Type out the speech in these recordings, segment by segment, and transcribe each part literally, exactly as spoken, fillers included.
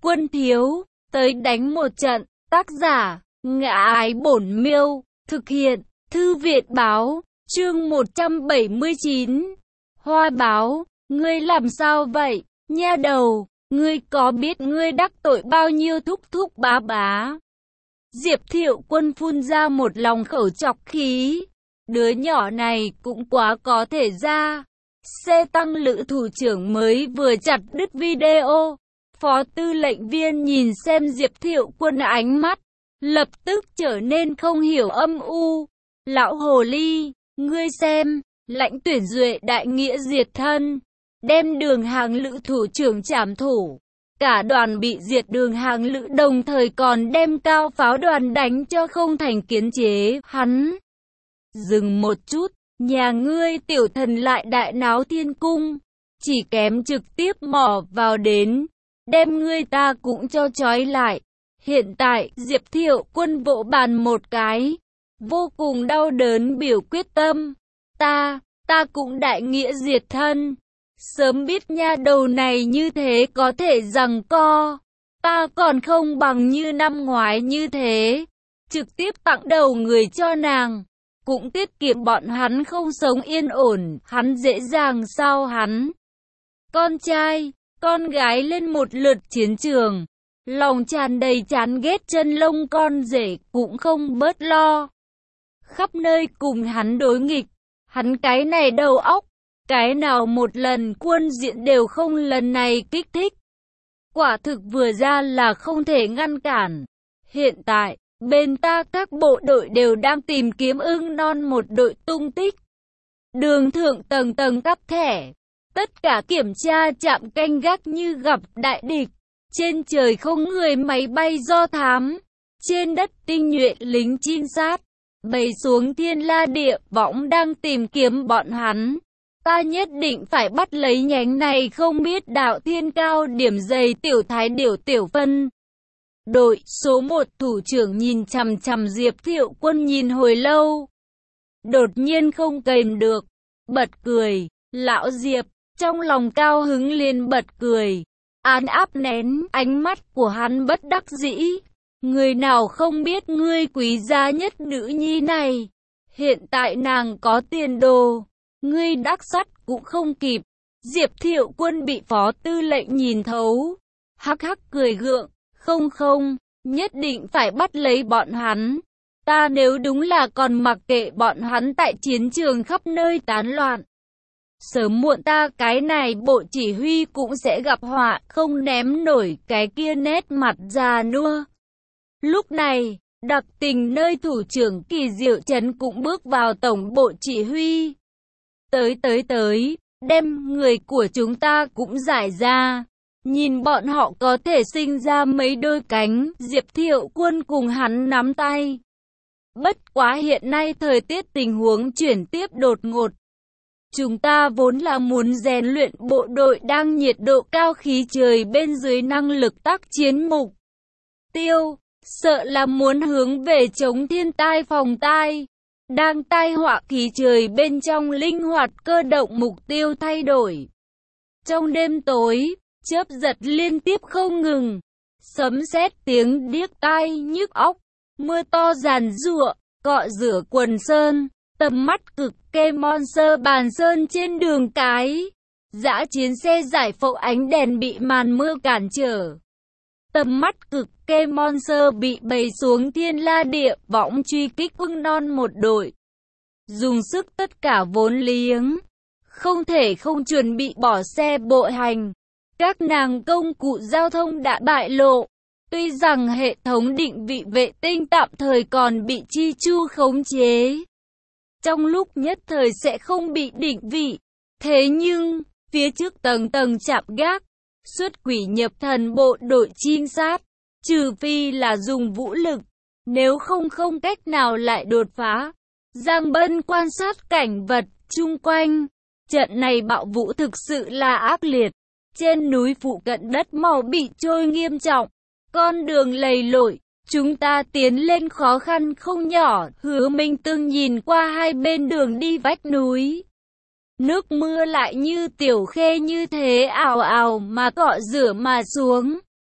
Quân thiếu, tới đánh một trận. Tác giả, Ngã Ái Bổn Miêu. Thực hiện, Thư viện Báo. Chương một trăm bảy mươi chín. Hoa báo, ngươi làm sao vậy, nha đầu, ngươi có biết ngươi đắc tội bao nhiêu thúc thúc bá bá? Diệp Thiệu Quân phun ra một lòng khẩu trọc khí. Đứa nhỏ này cũng quá có thể ra. Xe tăng lữ thủ trưởng mới vừa chặt đứt video. Phó tư lệnh viên nhìn xem Diệp Thiệu Quân, ánh mắt lập tức trở nên không hiểu âm u. Lão hồ ly, ngươi xem, lãnh tuyển duệ đại nghĩa diệt thân, đem đường hàng lữ thủ trưởng trảm thủ. Cả đoàn bị diệt, đường hàng lữ đồng thời còn đem cao pháo đoàn đánh cho không thành kiến chế. Hắn dừng một chút, nhà ngươi tiểu thần lại đại náo thiên cung, chỉ kém trực tiếp mò vào đến, đem ngươi ta cũng cho trói lại. Hiện tại, Diệp Thiệu Quân vỗ bàn một cái, vô cùng đau đớn biểu quyết tâm. Ta, ta cũng đại nghĩa diệt thân. Sớm biết nha đầu này như thế có thể giằng co, ta còn không bằng như năm ngoái như thế, trực tiếp tặng đầu người cho nàng, cũng tiết kiệm bọn hắn không sống yên ổn. Hắn dễ dàng sao hắn? Con trai, con gái lên một lượt chiến trường, lòng tràn đầy chán ghét, chân lông con rể cũng không bớt lo, khắp nơi cùng hắn đối nghịch. Hắn cái này đầu óc, cái nào một lần quân diện đều không, lần này kích thích. Quả thực vừa ra là không thể ngăn cản. Hiện tại, bên ta các bộ đội đều đang tìm kiếm ưng non một đội tung tích. Đường thượng tầng tầng cắp thẻ, tất cả kiểm tra trạm canh gác như gặp đại địch. Trên trời không người máy bay do thám, trên đất tinh nhuệ lính trinh sát, bày xuống thiên la địa võng đang tìm kiếm bọn hắn. Ta nhất định phải bắt lấy nhánh này không biết đạo thiên cao điểm dày tiểu thái điểu tiểu phân. Đội số một thủ trưởng nhìn chằm chằm Diệp Thiệu Quân nhìn hồi lâu. Đột nhiên không kềm được, bật cười. Lão Diệp, trong lòng cao hứng liền bật cười. Án áp nén, ánh mắt của hắn bất đắc dĩ. Người nào không biết ngươi quý giá nhất nữ nhi này. Hiện tại nàng có tiền đồ, ngươi đắc sắt cũng không kịp. Diệp Thiệu Quân bị phó tư lệnh nhìn thấu, hắc hắc cười gượng. Không không, nhất định phải bắt lấy bọn hắn. Ta nếu đúng là còn mặc kệ bọn hắn tại chiến trường khắp nơi tán loạn, sớm muộn ta cái này bộ chỉ huy cũng sẽ gặp họa, không ném nổi cái kia nét mặt già nua. Lúc này, đặc tình nơi thủ trưởng Kỳ Diệu Trấn cũng bước vào tổng bộ chỉ huy. Tới tới tới, đem người của chúng ta cũng giải ra. Nhìn bọn họ có thể sinh ra mấy đôi cánh. Diệp Thiệu Quân cùng hắn nắm tay. Bất quá hiện nay thời tiết tình huống chuyển tiếp đột ngột. Chúng ta vốn là muốn rèn luyện bộ đội đang nhiệt độ cao khí trời bên dưới năng lực tác chiến mục tiêu, sợ là muốn hướng về chống thiên tai phòng tai. Đang tai họa khí trời bên trong linh hoạt cơ động mục tiêu thay đổi. Trong đêm tối, chớp giật liên tiếp không ngừng, sấm sét tiếng điếc tai nhức óc, mưa to giàn giụa, cọ rửa quần sơn, tầm mắt cực kê monster bàn sơn trên đường cái. Dã chiến xe giải phẫu ánh đèn bị màn mưa cản trở. Tầm mắt cực kê monster bị bày xuống thiên la địa võng truy kích ưng non một đội. Dùng sức tất cả vốn liếng, không thể không chuẩn bị bỏ xe bộ hành. Các nàng công cụ giao thông đã bại lộ. Tuy rằng hệ thống định vị vệ tinh tạm thời còn bị Chi Chu khống chế, trong lúc nhất thời sẽ không bị định vị. Thế nhưng, phía trước tầng tầng chạm gác, xuất quỷ nhập thần bộ đội trinh sát, trừ phi là dùng vũ lực, nếu không không cách nào lại đột phá. Giang Bân quan sát cảnh vật chung quanh. Trận này bạo vũ thực sự là ác liệt. Trên núi phụ cận đất màu bị trôi nghiêm trọng, con đường lầy lội, chúng ta tiến lên khó khăn không nhỏ. Hứa Minh Tương nhìn qua hai bên đường đi vách núi. Nước mưa lại như tiểu khê như thế ào ào mà cọ rửa mà xuống.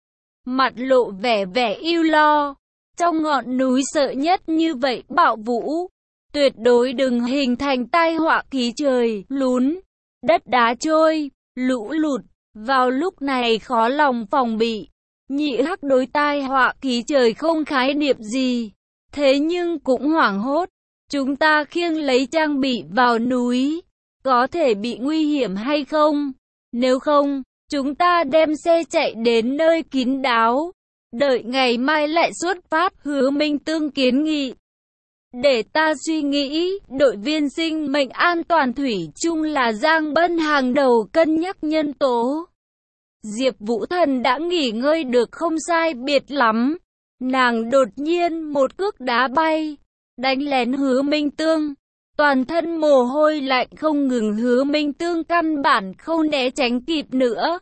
mặt lộ vẻ vẻ ưu lo. Trong ngọn núi sợ nhất như vậy bạo vũ, tuyệt đối đừng hình thành tai họa khí trời lún, đất đá trôi, lũ lụt. Vào lúc này khó lòng phòng bị. Nhị Hắc đối tai họa khí trời không khái niệm gì, thế nhưng cũng hoảng hốt. Chúng ta khiêng lấy trang bị vào núi, có thể bị nguy hiểm hay không? Nếu không, chúng ta đem xe chạy đến nơi kín đáo, đợi ngày mai lại xuất phát. Hứa Minh Tương kiến nghị. Để ta suy nghĩ, đội viên sinh mệnh an toàn thủy chung là Giang Bân hàng đầu cân nhắc nhân tố. Diệp Vũ Thần đã nghỉ ngơi được không sai biệt lắm. Nàng đột nhiên một cước đá bay, đánh lén Hứa Minh Tương. Toàn thân mồ hôi lạnh không ngừng, Hứa Minh Tương căn bản không né tránh kịp nữa.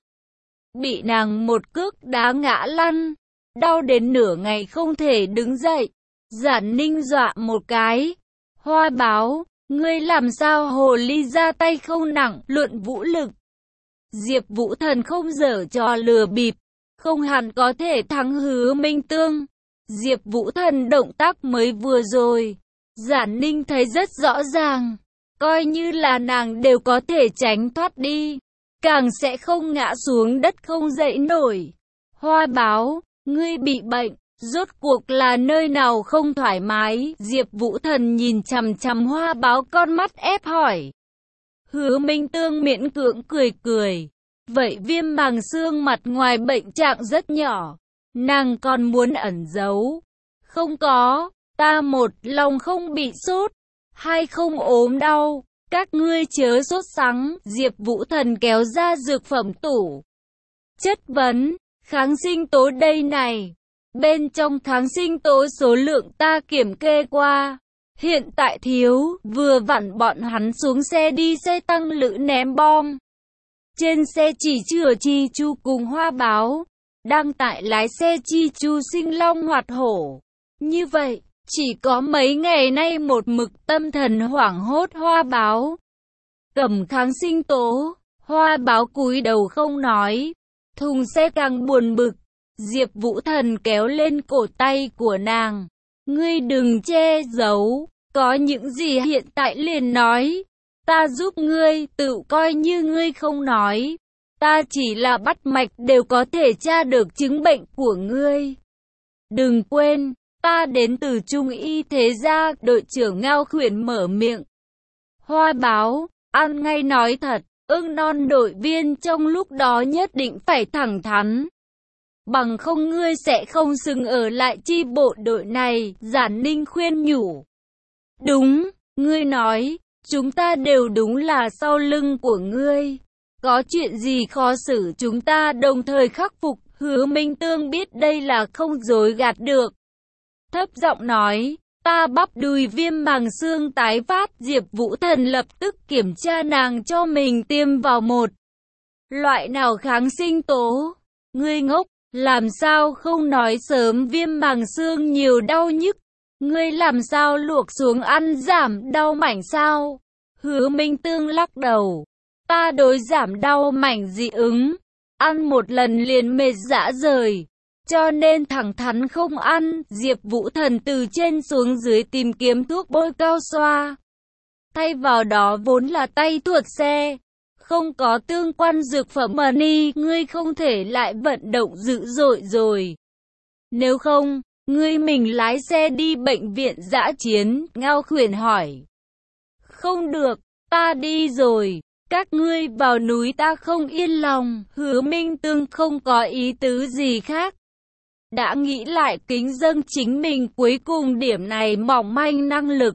Bị nàng một cước đá ngã lăn, đau đến nửa ngày không thể đứng dậy. Giản Ninh dọa một cái. Hoa Báo, ngươi làm sao hồ ly ra tay không nặng, luận vũ lực. Diệp Vũ Thần không giở trò lừa bịp, không hẳn có thể thắng Hứa Minh Tương. Diệp Vũ Thần động tác mới vừa rồi, Giản Ninh thấy rất rõ ràng, coi như là nàng đều có thể tránh thoát đi, càng sẽ không ngã xuống đất không dậy nổi. Hoa Báo, ngươi bị bệnh, rốt cuộc là nơi nào không thoải mái? Diệp Vũ Thần nhìn chằm chằm Hoa Báo, con mắt ép hỏi. Hứa Minh Tương miễn cưỡng cười cười. Vậy viêm màng xương mặt ngoài bệnh trạng rất nhỏ, nàng còn muốn ẩn giấu. Không có, ta một lòng không bị sốt, hai không ốm đau, các ngươi chớ sốt sắng. Diệp Vũ Thần kéo ra dược phẩm tủ, chất vấn, kháng sinh tố đây này. Bên trong kháng sinh tố số lượng ta kiểm kê qua, hiện tại thiếu, vừa vặn bọn hắn xuống xe đi xe tăng lữ ném bom. Trên xe chỉ chứa Chi Chu cùng Hoa Báo, đang tại lái xe Chi Chu sinh long hoạt hổ. Như vậy, chỉ có mấy ngày nay một mực tâm thần hoảng hốt. Hoa Báo cầm kháng sinh tố, Hoa Báo cúi đầu không nói. Thùng xe càng buồn bực, Diệp Vũ Thần kéo lên cổ tay của nàng. Ngươi đừng che giấu, có những gì hiện tại liền nói. Ta giúp ngươi, tự coi như ngươi không nói. Ta chỉ là bắt mạch đều có thể tra được chứng bệnh của ngươi. Đừng quên, ta đến từ Trung Y thế gia. Đội trưởng Ngao Khuyển mở miệng. Hoa Báo, ăn ngay nói thật, ưng non đội viên trong lúc đó nhất định phải thẳng thắn. Bằng không ngươi sẽ không xứng ở lại chi bộ đội này. Giản Ninh khuyên nhủ. Đúng, ngươi nói. Chúng ta đều đúng là sau lưng của ngươi. Có chuyện gì khó xử chúng ta đồng thời khắc phục. Hứa Minh Tương biết đây là không dối gạt được. Thấp giọng nói, ta bắp đùi viêm màng xương tái phát. Diệp Vũ Thần lập tức kiểm tra nàng cho mình tiêm vào một loại nào kháng sinh tố. Ngươi ngốc, làm sao không nói sớm? Viêm màng xương nhiều đau nhức, ngươi làm sao luộc xuống ăn giảm đau mảnh sao? Hứa Minh Tương lắc đầu. Ta đối giảm đau mảnh dị ứng, ăn một lần liền mệt rã rời, cho nên thẳng thắn không ăn. Diệp Vũ Thần từ trên xuống dưới tìm kiếm thuốc bôi cao xoa, thay vào đó vốn là tay tuột xe, không có tương quan dược phẩm. Money, ngươi không thể lại vận động dữ dội rồi. Nếu không, ngươi mình lái xe đi bệnh viện dã chiến. Ngao Khuyển hỏi. Không được, ta đi rồi. Các ngươi vào núi ta không yên lòng. Hứa Minh Tương không có ý tứ gì khác. Đã nghĩ lại kính dâng chính mình cuối cùng điểm này mỏng manh năng lực.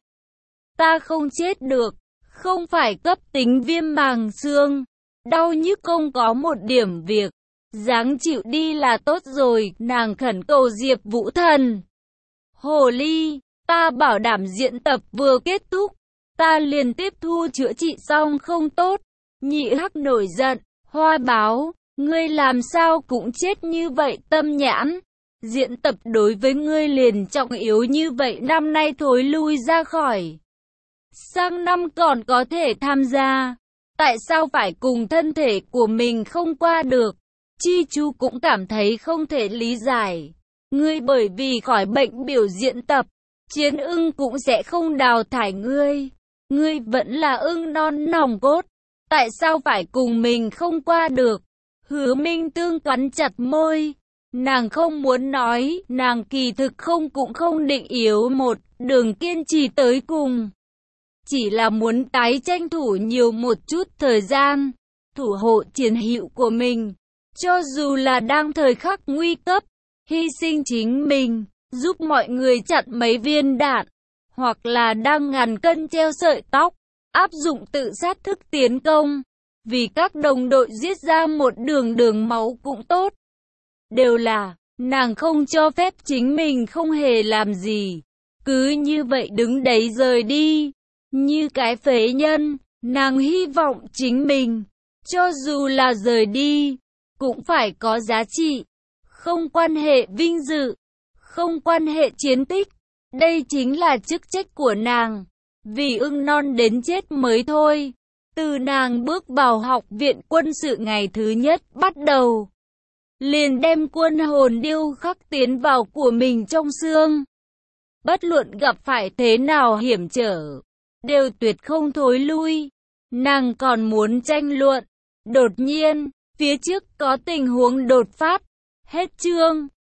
Ta không chết được, không phải cấp tính viêm màng xương. Đau nhức không có một điểm việc. Dáng chịu đi là tốt rồi. Nàng khẩn cầu Diệp Vũ Thần. Hồ ly, ta bảo đảm diễn tập vừa kết thúc, ta liền tiếp thu chữa trị xong không tốt. Nhị Hắc nổi giận. Hoa Báo, ngươi làm sao cũng chết như vậy? Tâm nhãn, diễn tập đối với ngươi liền trọng yếu như vậy, năm nay thối lui ra khỏi, sang năm còn có thể tham gia, tại sao phải cùng thân thể của mình không qua được? Chi Chu cũng cảm thấy không thể lý giải. Ngươi bởi vì khỏi bệnh biểu diễn tập, Chiến Ưng cũng sẽ không đào thải ngươi. Ngươi vẫn là ưng non nòng cốt, tại sao phải cùng mình không qua được? Hứa Minh Tương cắn chặt môi. Nàng không muốn nói, nàng kỳ thực không cũng không định yếu một đường kiên trì tới cùng. Chỉ là muốn tái tranh thủ nhiều một chút thời gian, thủ hộ chiến hữu của mình. Cho dù là đang thời khắc nguy cấp, hy sinh chính mình, giúp mọi người chặn mấy viên đạn, hoặc là đang ngàn cân treo sợi tóc, áp dụng tự sát thức tiến công, vì các đồng đội giết ra một đường đường máu cũng tốt. Đều là, nàng không cho phép chính mình không hề làm gì, cứ như vậy đứng đấy rời đi, như cái phế nhân. Nàng hy vọng chính mình, cho dù là rời đi, cũng phải có giá trị, không quan hệ vinh dự, không quan hệ chiến tích. Đây chính là chức trách của nàng, vì ưng non đến chết mới thôi. Từ nàng bước vào học viện quân sự ngày thứ nhất bắt đầu, liền đem quân hồn điêu khắc tiến vào của mình trong xương. Bất luận gặp phải thế nào hiểm trở, đều tuyệt không thối lui. Nàng còn muốn tranh luận. Đột nhiên, phía trước có tình huống đột phát. Hết chương.